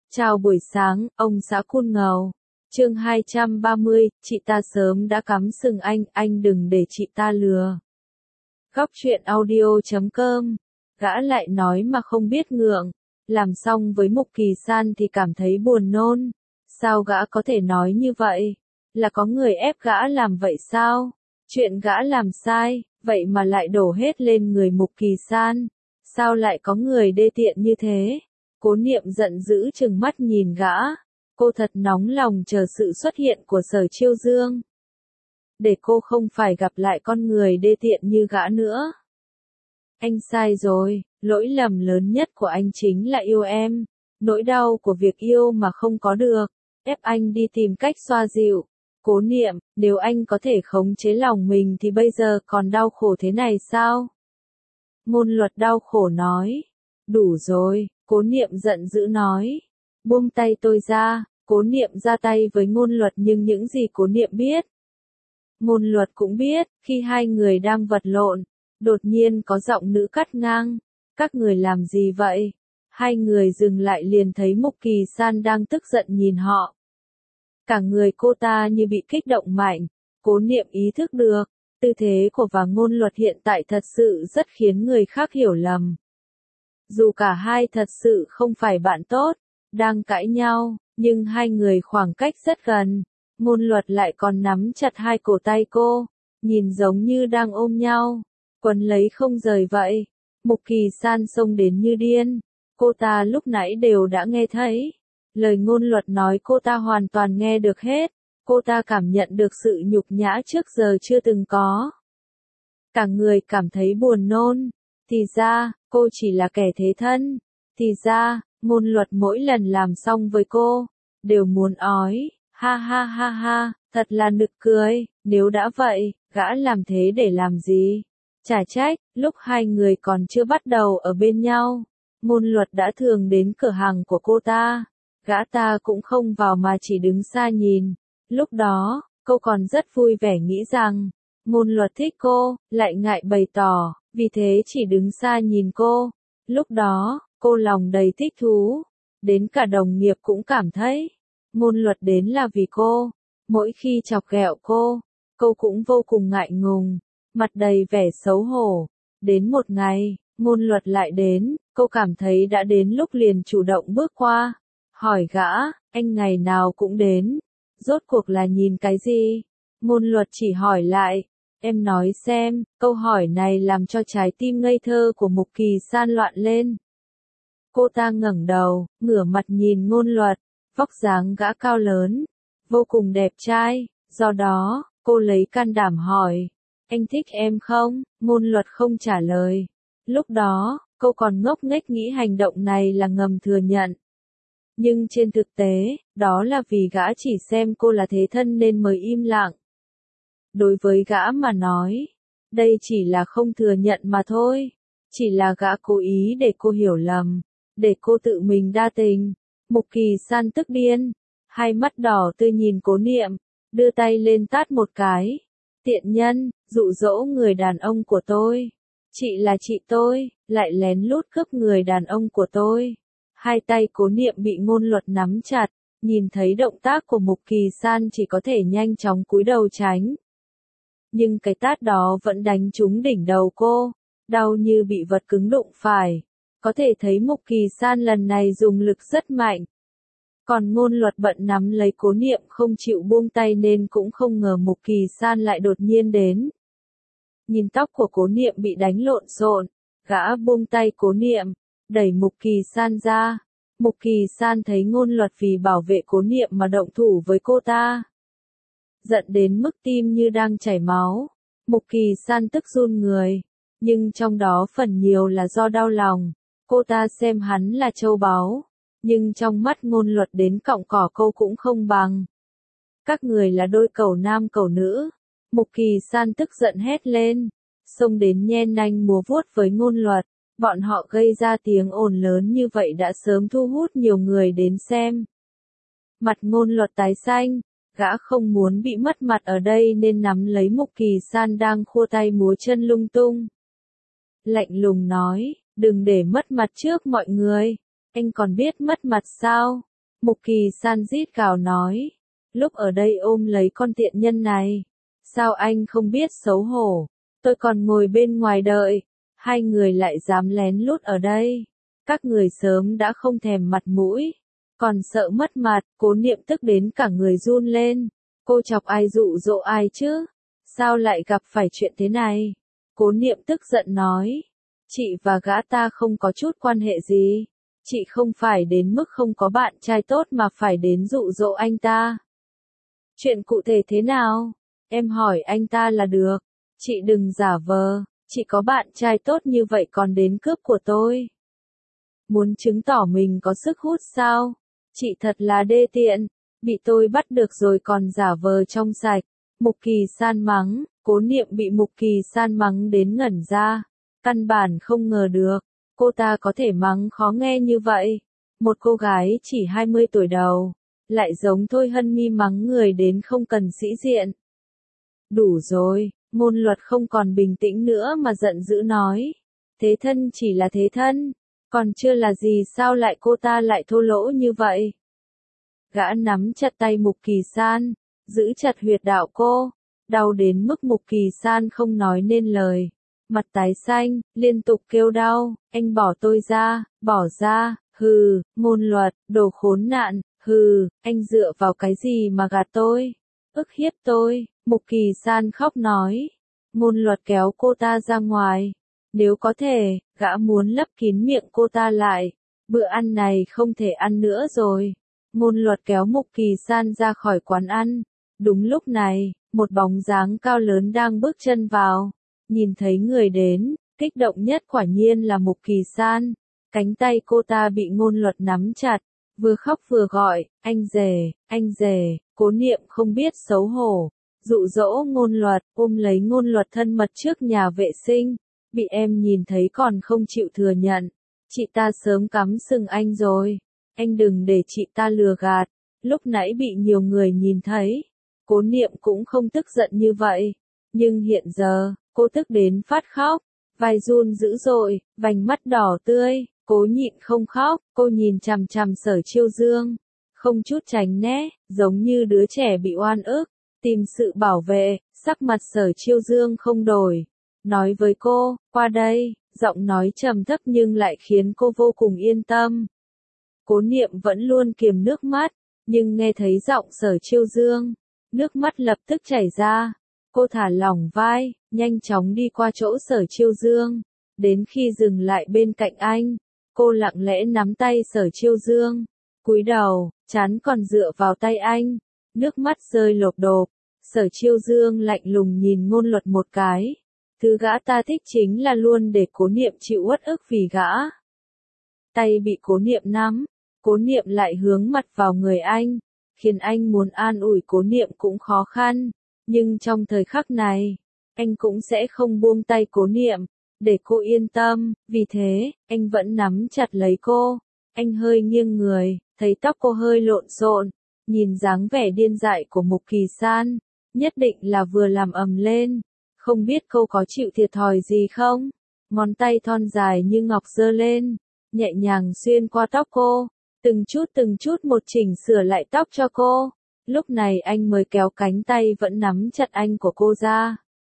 Chào buổi sáng, ông xã Cun Ngầu. Chương 230, chị ta sớm đã cắm sừng anh đừng để chị ta lừa. Góc truyện audio.com. Gã lại nói mà không biết ngượng. Làm xong với Mục Kỳ San thì cảm thấy buồn nôn. Sao gã có thể nói như vậy? Là có người ép gã làm vậy sao? Chuyện gã làm sai, vậy mà lại đổ hết lên người Mục Kỳ San. Sao lại có người đê tiện như thế? Cố Niệm giận dữ trừng mắt nhìn gã. Cô thật nóng lòng chờ sự xuất hiện của Sở Chiêu Dương. Để cô không phải gặp lại con người đê tiện như gã nữa. Anh sai rồi, lỗi lầm lớn nhất của anh chính là yêu em. Nỗi đau của việc yêu mà không có được, ép anh đi tìm cách xoa dịu. Cố Niệm, nếu anh có thể khống chế lòng mình thì bây giờ còn đau khổ thế này sao? Ngôn Luật đau khổ nói. Đủ rồi, Cố Niệm giận dữ nói. Buông tay tôi ra. Cố Niệm ra tay với Ngôn Luật, nhưng những gì Cố Niệm biết, Ngôn Luật cũng biết. Khi hai người đang vật lộn, đột nhiên có giọng nữ cắt ngang. Các người làm gì vậy? Hai người dừng lại liền thấy Mục Kỳ San đang tức giận nhìn họ. Cả người cô ta như bị kích động mạnh. Cố Niệm ý thức được, tư thế của và Ngôn Luật hiện tại thật sự rất khiến người khác hiểu lầm. Dù cả hai thật sự không phải bạn tốt, đang cãi nhau, nhưng hai người khoảng cách rất gần. Ngôn Luật lại còn nắm chặt hai cổ tay cô, nhìn giống như đang ôm nhau, quấn lấy không rời vậy. Mục Kỳ San xông đến như điên. Cô ta lúc nãy đều đã nghe thấy. Lời Ngôn Luật nói cô ta hoàn toàn nghe được hết. Cô ta cảm nhận được sự nhục nhã trước giờ chưa từng có. Cả người cảm thấy buồn nôn. Thì ra, cô chỉ là kẻ thế thân. Thì ra, Ngôn Luật mỗi lần làm xong với cô, đều muốn ói. Ha ha ha ha, thật là nực cười. Nếu đã vậy, gã làm thế để làm gì? Chả trách, lúc hai người còn chưa bắt đầu ở bên nhau, Ngôn Luật đã thường đến cửa hàng của cô ta. Gã ta cũng không vào mà chỉ đứng xa nhìn. Lúc đó, cô còn rất vui vẻ nghĩ rằng Ngôn Luật thích cô, lại ngại bày tỏ, vì thế chỉ đứng xa nhìn cô. Lúc đó, cô lòng đầy thích thú. Đến cả đồng nghiệp cũng cảm thấy Ngôn Luật đến là vì cô. Mỗi khi chọc ghẹo cô cũng vô cùng ngại ngùng, mặt đầy vẻ xấu hổ. Đến một ngày, Ngôn Luật lại đến, cô cảm thấy đã đến lúc liền chủ động bước qua. Hỏi gã, anh ngày nào cũng đến, rốt cuộc là nhìn cái gì? Ngôn Luật chỉ hỏi lại, em nói xem. Câu hỏi này làm cho trái tim ngây thơ của Mục Kỳ San loạn lên. Cô ta ngẩng đầu, ngửa mặt nhìn Ngôn Luật. Vóc dáng gã cao lớn, vô cùng đẹp trai. Do đó, cô lấy can đảm hỏi, anh thích em không? Ngôn Luật không trả lời. Lúc đó, cô còn ngốc nghếch nghĩ hành động này là ngầm thừa nhận. Nhưng trên thực tế, đó là vì gã chỉ xem cô là thế thân nên mới im lặng. Đối với gã mà nói, đây chỉ là không thừa nhận mà thôi. Chỉ là gã cố ý để cô hiểu lầm, để cô tự mình đa tình. Mục Kỳ San tức điên, hai mắt đỏ tươi nhìn Cố Niệm, đưa tay lên tát một cái. Tiện nhân, dụ dỗ người đàn ông của tôi. Chị là chị tôi, lại lén lút cướp người đàn ông của tôi. Hai tay Cố Niệm bị Ngôn Luật nắm chặt, nhìn thấy động tác của Mục Kỳ San chỉ có thể nhanh chóng cúi đầu tránh. Nhưng cái tát đó vẫn đánh trúng đỉnh đầu cô, đau như bị vật cứng đụng phải. Có thể thấy Mục Kỳ San lần này dùng lực rất mạnh. Còn Ngôn Luật bận nắm lấy Cố Niệm không chịu buông tay nên cũng không ngờ Mục Kỳ San lại đột nhiên đến. Nhìn tóc của Cố Niệm bị đánh lộn xộn, gã buông tay Cố Niệm, đẩy Mục Kỳ San ra. Mục Kỳ San thấy Ngôn Luật vì bảo vệ Cố Niệm mà động thủ với cô ta, giận đến mức tim như đang chảy máu. Mục Kỳ San tức run người, nhưng trong đó phần nhiều là do đau lòng. Cô ta xem hắn là châu báu, nhưng trong mắt Ngôn Luật đến cọng cỏ cô cũng không bằng. Các người là đôi cẩu nam cẩu nữ. Mục Kỳ San tức giận hét lên, xông đến nhen nanh múa vuốt với Ngôn Luật. Bọn họ gây ra tiếng ồn lớn như vậy đã sớm thu hút nhiều người đến xem. Mặt Ngôn Luật tái xanh, gã không muốn bị mất mặt ở đây nên nắm lấy Mục Kỳ San đang khua tay múa chân lung tung. Lạnh lùng nói, đừng để mất mặt trước mọi người. Anh còn biết mất mặt sao? Mục Kỳ San rít gào nói. Lúc ở đây ôm lấy con tiện nhân này. Sao anh không biết xấu hổ? Tôi còn ngồi bên ngoài đợi. Hai người lại dám lén lút ở đây. Các người sớm đã không thèm mặt mũi. Còn sợ mất mặt, Cố Niệm tức đến cả người run lên. Cô chọc ai dụ dỗ ai chứ? Sao lại gặp phải chuyện thế này? Cố Niệm tức giận nói. Chị và gã ta không có chút quan hệ gì. Chị không phải đến mức không có bạn trai tốt mà phải đến dụ dỗ anh ta. Chuyện cụ thể thế nào? Em hỏi anh ta là được. Chị đừng giả vờ, chị có bạn trai tốt như vậy còn đến cướp của tôi. Muốn chứng tỏ mình có sức hút sao? Chị thật là đê tiện, bị tôi bắt được rồi còn giả vờ trong sạch. Mục Kỳ San mắng, Cố Niệm bị Mục Kỳ San mắng đến ngẩn ra. Căn bản không ngờ được, cô ta có thể mắng khó nghe như vậy. Một cô gái chỉ 20 tuổi đầu, lại giống Thôi Hân Mi mắng người đến không cần sĩ diện. Đủ rồi, Ngôn Luật không còn bình tĩnh nữa mà giận dữ nói. Thế thân chỉ là thế thân, còn chưa là gì sao lại cô ta lại thô lỗ như vậy? Gã nắm chặt tay Mục Kỳ San, giữ chặt huyệt đạo cô, đau đến mức Mục Kỳ San không nói nên lời. Mặt tái xanh, liên tục kêu đau, anh bỏ tôi ra, bỏ ra, hừ, Ngôn Luật, đồ khốn nạn, hừ, anh dựa vào cái gì mà gạt tôi, ức hiếp tôi, Mục Kỳ San khóc nói. Ngôn Luật kéo cô ta ra ngoài, nếu có thể, gã muốn lấp kín miệng cô ta lại, bữa ăn này không thể ăn nữa rồi. Ngôn Luật kéo Mục Kỳ San ra khỏi quán ăn, đúng lúc này, một bóng dáng cao lớn đang bước chân vào. Nhìn thấy người đến, kích động nhất quả nhiên là Mục Kỳ San. Cánh tay cô ta bị Ngôn Luật nắm chặt, vừa khóc vừa gọi, anh rể, Cố Niệm không biết xấu hổ. Dụ dỗ Ngôn Luật, ôm lấy Ngôn Luật thân mật trước nhà vệ sinh. Bị em nhìn thấy còn không chịu thừa nhận. Chị ta sớm cắm sừng anh rồi. Anh đừng để chị ta lừa gạt. Lúc nãy bị nhiều người nhìn thấy. Cố Niệm cũng không tức giận như vậy. Nhưng hiện giờ, cô tức đến phát khóc, vai run dữ dội, vành mắt đỏ tươi, cố nhịn không khóc, cô nhìn chằm chằm Sở Chiêu Dương, không chút tránh né, giống như đứa trẻ bị oan ức, tìm sự bảo vệ, sắc mặt Sở Chiêu Dương không đổi, nói với cô, qua đây, giọng nói trầm thấp nhưng lại khiến cô vô cùng yên tâm. Cố Niệm vẫn luôn kiềm nước mắt, nhưng nghe thấy giọng Sở Chiêu Dương, nước mắt lập tức chảy ra. Cô thả lỏng vai, nhanh chóng đi qua chỗ Sở Chiêu Dương. Đến khi dừng lại bên cạnh anh, cô lặng lẽ nắm tay Sở Chiêu Dương. Cúi đầu, trán còn dựa vào tay anh. Nước mắt rơi lộp đột. Sở Chiêu Dương lạnh lùng nhìn Ngôn Luật một cái. Thứ gã ta thích chính là luôn để Cố Niệm chịu uất ức vì gã. Tay bị Cố Niệm nắm, Cố Niệm lại hướng mặt vào người anh, khiến anh muốn an ủi Cố Niệm cũng khó khăn. Nhưng trong thời khắc này, anh cũng sẽ không buông tay Cố Niệm, để cô yên tâm, vì thế, anh vẫn nắm chặt lấy cô. Anh hơi nghiêng người, thấy tóc cô hơi lộn xộn, nhìn dáng vẻ điên dại của Mục Kỳ San, nhất định là vừa làm ầm lên, không biết cô có chịu thiệt thòi gì không? Ngón tay thon dài như ngọc giơ lên, nhẹ nhàng xuyên qua tóc cô, từng chút một chỉnh sửa lại tóc cho cô. Lúc này anh mới kéo cánh tay vẫn nắm chặt anh của cô ra.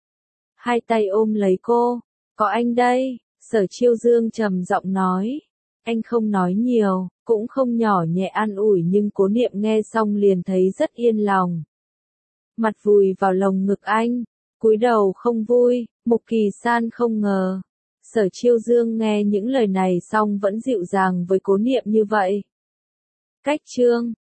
Hai tay ôm lấy cô. Có anh đây, Sở Chiêu Dương trầm giọng nói. Anh không nói nhiều, cũng không nhỏ nhẹ an ủi nhưng Cố Niệm nghe xong liền thấy rất yên lòng. Mặt vùi vào lồng ngực anh, cúi đầu không vui, Mục Kỳ San không ngờ. Sở Chiêu Dương nghe những lời này xong vẫn dịu dàng với Cố Niệm như vậy. Cách chương